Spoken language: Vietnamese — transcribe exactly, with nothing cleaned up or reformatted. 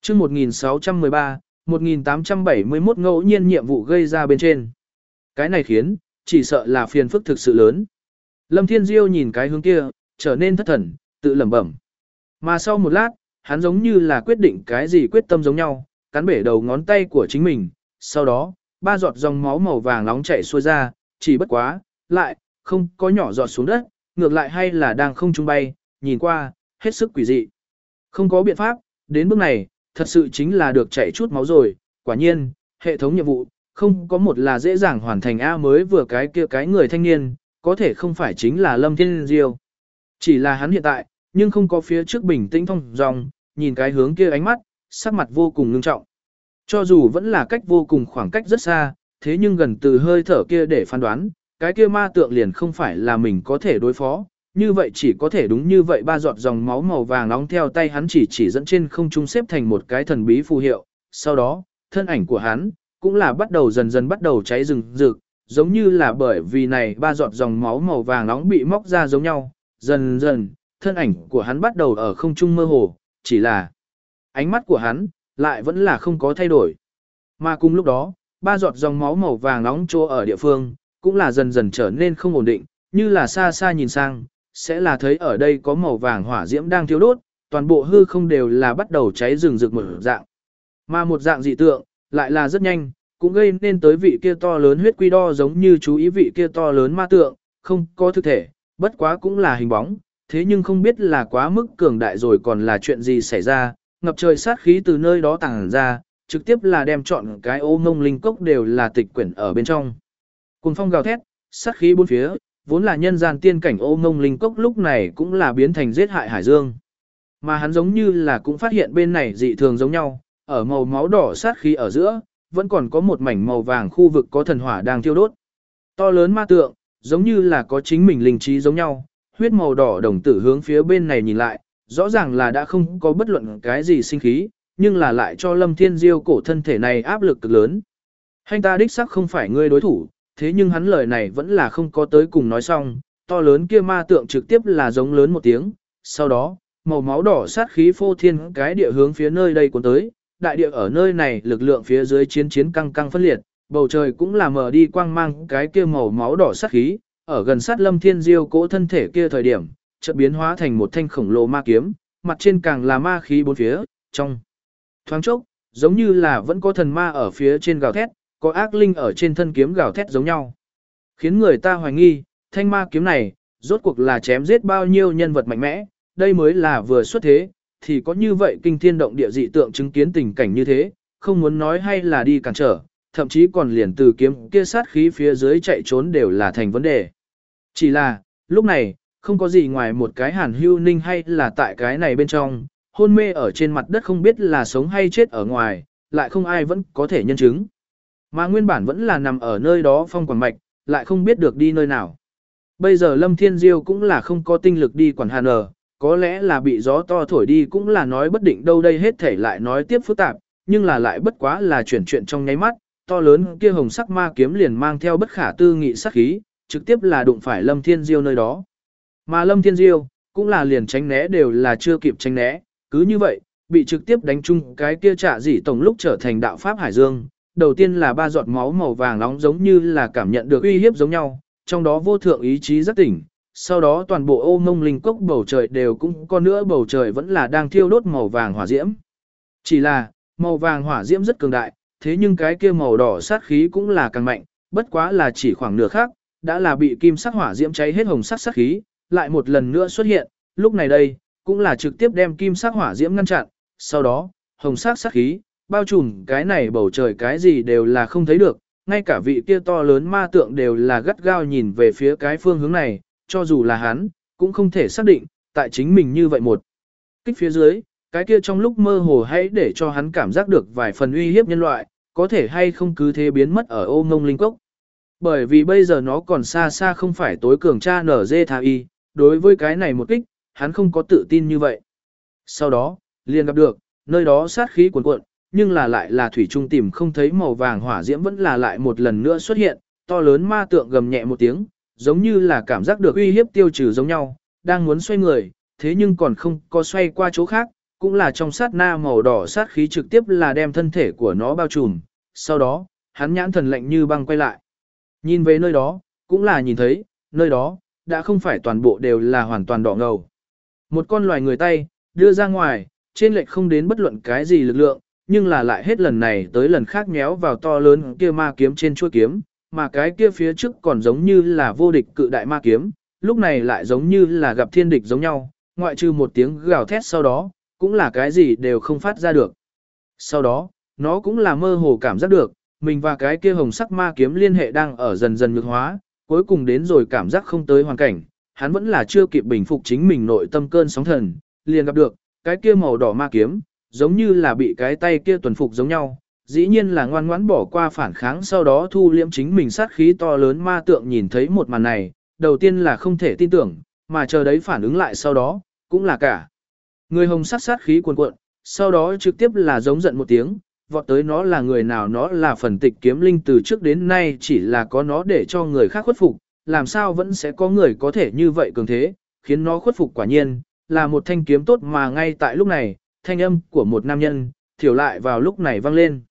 chương một nghìn sáu trăm mười ba, một nghìn tám trăm bảy mươi mốt ngẫu nhiên nhiệm vụ gây ra bên trên. Cái này khiến, chỉ sợ là phiền phức thực sự lớn. Lâm Thiên Diêu nhìn cái hướng kia, trở nên thất thần, tự lẩm bẩm. Mà sau một lát, hắn giống như là quyết định cái gì quyết tâm giống nhau, cắn bể đầu ngón tay của chính mình. Sau đó, ba giọt dòng máu màu vàng nóng chảy xuôi ra, chỉ bất quá, lại, không có nhỏ giọt xuống đất, ngược lại hay là đang không trung bay, nhìn qua, hết sức quỷ dị. Không có biện pháp, đến bước này, thật sự chính là được chảy chút máu rồi, quả nhiên, hệ thống nhiệm vụ, không có một là dễ dàng hoàn thành A mới vừa cái kia cái người thanh niên, có thể không phải chính là Lâm Thiên Diêu. Chỉ là hắn hiện tại, nhưng không có phía trước bình tĩnh thông dòng, nhìn cái hướng kia ánh mắt, sắc mặt vô cùng ngưng trọng. Cho dù vẫn là cách vô cùng khoảng cách rất xa, thế nhưng gần từ hơi thở kia để phán đoán, cái kia ma tượng liền không phải là mình có thể đối phó, như vậy chỉ có thể đúng như vậy ba giọt dòng máu màu vàng nóng theo tay hắn chỉ chỉ dẫn trên không trung xếp thành một cái thần bí phù hiệu, sau đó, thân ảnh của hắn cũng là bắt đầu dần dần bắt đầu cháy rừng rực, giống như là bởi vì này ba giọt dòng máu màu vàng nóng bị móc ra giống nhau, dần dần, thân ảnh của hắn bắt đầu ở không trung mơ hồ, chỉ là ánh mắt của hắn lại vẫn là không có thay đổi. Mà cùng lúc đó, ba giọt dòng máu màu vàng nóng chỗ ở địa phương, cũng là dần dần trở nên không ổn định, như là xa xa nhìn sang, sẽ là thấy ở đây có màu vàng hỏa diễm đang thiêu đốt, toàn bộ hư không đều là bắt đầu cháy rừng rực một dạng. Mà một dạng dị tượng, lại là rất nhanh, cũng gây nên tới vị kia to lớn huyết quy đo giống như chú ý vị kia to lớn ma tượng, không có thực thể, bất quá cũng là hình bóng, thế nhưng không biết là quá mức cường đại rồi còn là chuyện gì xảy ra, ngập trời sát khí từ nơi đó tàng ra, trực tiếp là đem chọn cái ô ngông linh cốc đều là tịch quyển ở bên trong. Cùng phong gào thét, sát khí bốn phía, vốn là nhân gian tiên cảnh ô ngông linh cốc lúc này cũng là biến thành giết hại hải dương. Mà hắn giống như là cũng phát hiện bên này dị thường giống nhau, ở màu máu đỏ sát khí ở giữa, vẫn còn có một mảnh màu vàng khu vực có thần hỏa đang thiêu đốt. To lớn ma tượng, giống như là có chính mình linh trí giống nhau, huyết màu đỏ đồng tử hướng phía bên này nhìn lại, rõ ràng là đã không có bất luận cái gì sinh khí, nhưng là lại cho Lâm Thiên Diêu cổ thân thể này áp lực cực lớn. Hành ta đích xác không phải ngươi đối thủ, thế nhưng hắn lời này vẫn là không có tới cùng nói xong, to lớn kia ma tượng trực tiếp là giống lớn một tiếng, sau đó, màu máu đỏ sát khí phô thiên cái địa hướng phía nơi đây cuốn tới, đại địa ở nơi này lực lượng phía dưới chiến chiến căng căng phân liệt, bầu trời cũng là mờ đi quang mang cái kia màu máu đỏ sát khí, ở gần sát Lâm Thiên Diêu cỗ thân thể kia thời điểm, chợt biến hóa thành một thanh khổng lồ ma kiếm, mặt trên càng là ma khí bốn phía, trong thoáng chốc, giống như là vẫn có thần ma ở phía trên gào thét, có ác linh ở trên thân kiếm gào thét giống nhau. Khiến người ta hoài nghi, thanh ma kiếm này, rốt cuộc là chém giết bao nhiêu nhân vật mạnh mẽ, đây mới là vừa xuất thế, thì có như vậy kinh thiên động địa dị tượng chứng kiến tình cảnh như thế, không muốn nói hay là đi cản trở, thậm chí còn liền từ kiếm kia sát khí phía dưới chạy trốn đều là thành vấn đề. Chỉ là, lúc này, không có gì ngoài một cái Hàn Hưu Ninh hay là tại cái này bên trong, hôn mê ở trên mặt đất không biết là sống hay chết ở ngoài, lại không ai vẫn có thể nhân chứng. Mà nguyên bản vẫn là nằm ở nơi đó phong quảng mạch, lại không biết được đi nơi nào. Bây giờ Lâm Thiên Diêu cũng là không có tinh lực đi quản hàn ở, có lẽ là bị gió to thổi đi cũng là nói bất định đâu đây hết thể lại nói tiếp phức tạp, nhưng là lại bất quá là chuyển chuyện trong nháy mắt, to lớn kia hồng sắc ma kiếm liền mang theo bất khả tư nghị sát khí, trực tiếp là đụng phải Lâm Thiên Diêu nơi đó. Mà Lâm Thiên Diêu, cũng là liền tránh né đều là chưa kịp tránh né, cứ như vậy, bị trực tiếp đánh chung cái kia trả dị tổng lúc trở thành đạo pháp hải dương. Đầu tiên là ba giọt máu màu vàng nóng giống như là cảm nhận được uy hiếp giống nhau, trong đó vô thượng ý chí giác tỉnh. Sau đó toàn bộ ô mông linh cốc bầu trời đều cũng có nữa bầu trời vẫn là đang thiêu đốt màu vàng hỏa diễm. Chỉ là, màu vàng hỏa diễm rất cường đại, thế nhưng cái kia màu đỏ sát khí cũng là càng mạnh, bất quá là chỉ khoảng nửa khác, đã là bị kim sắc hỏa diễm cháy hết hồng sắc sát khí, lại một lần nữa xuất hiện, lúc này đây, cũng là trực tiếp đem kim sắc hỏa diễm ngăn chặn, sau đó, hồng sắc sát khí, bao trùm cái này bầu trời cái gì đều là không thấy được, ngay cả vị kia to lớn ma tượng đều là gắt gao nhìn về phía cái phương hướng này, cho dù là hắn, cũng không thể xác định, tại chính mình như vậy một. Kích phía dưới, cái kia trong lúc mơ hồ hãy để cho hắn cảm giác được vài phần uy hiếp nhân loại, có thể hay không cứ thế biến mất ở ô ngông linh cốc. Bởi vì bây giờ nó còn xa xa không phải tối cường cha nở dê tha y, đối với cái này một kích, hắn không có tự tin như vậy. Sau đó, liền gặp được, nơi đó sát khí cuồn cuộn, nhưng là lại là thủy trung tìm không thấy màu vàng hỏa diễm vẫn là lại một lần nữa xuất hiện, to lớn ma tượng gầm nhẹ một tiếng, giống như là cảm giác được uy hiếp tiêu trừ giống nhau, đang muốn xoay người, thế nhưng còn không có xoay qua chỗ khác, cũng là trong sát na màu đỏ sát khí trực tiếp là đem thân thể của nó bao trùm, sau đó, hắn nhãn thần lạnh như băng quay lại. Nhìn về nơi đó, cũng là nhìn thấy, nơi đó, đã không phải toàn bộ đều là hoàn toàn đỏ ngầu. Một con loài người tay, đưa ra ngoài, trên lệch không đến bất luận cái gì lực lượng, nhưng là lại hết lần này tới lần khác nhéo vào to lớn kia ma kiếm trên chuôi kiếm, mà cái kia phía trước còn giống như là vô địch cự đại ma kiếm, lúc này lại giống như là gặp thiên địch giống nhau, ngoại trừ một tiếng gào thét sau đó, cũng là cái gì đều không phát ra được. Sau đó, nó cũng là mơ hồ cảm giác được, mình và cái kia hồng sắc ma kiếm liên hệ đang ở dần dần nhược hóa, cuối cùng đến rồi cảm giác không tới hoàn cảnh, hắn vẫn là chưa kịp bình phục chính mình nội tâm cơn sóng thần, liền gặp được, cái kia màu đỏ ma kiếm, giống như là bị cái tay kia tuần phục giống nhau, dĩ nhiên là ngoan ngoãn bỏ qua phản kháng sau đó thu liễm chính mình sát khí to lớn ma tượng nhìn thấy một màn này, đầu tiên là không thể tin tưởng, mà chờ đấy phản ứng lại sau đó, cũng là cả. Người hồng sắc sát khí cuồn cuộn, sau đó trực tiếp là giống giận một tiếng, vọt tới nó là người nào nó là phần tịch kiếm linh từ trước đến nay chỉ là có nó để cho người khác khuất phục, làm sao vẫn sẽ có người có thể như vậy cường thế, khiến nó khuất phục quả nhiên, là một thanh kiếm tốt mà ngay tại lúc này, thanh âm của một nam nhân, thiểu lại vào lúc này vang lên.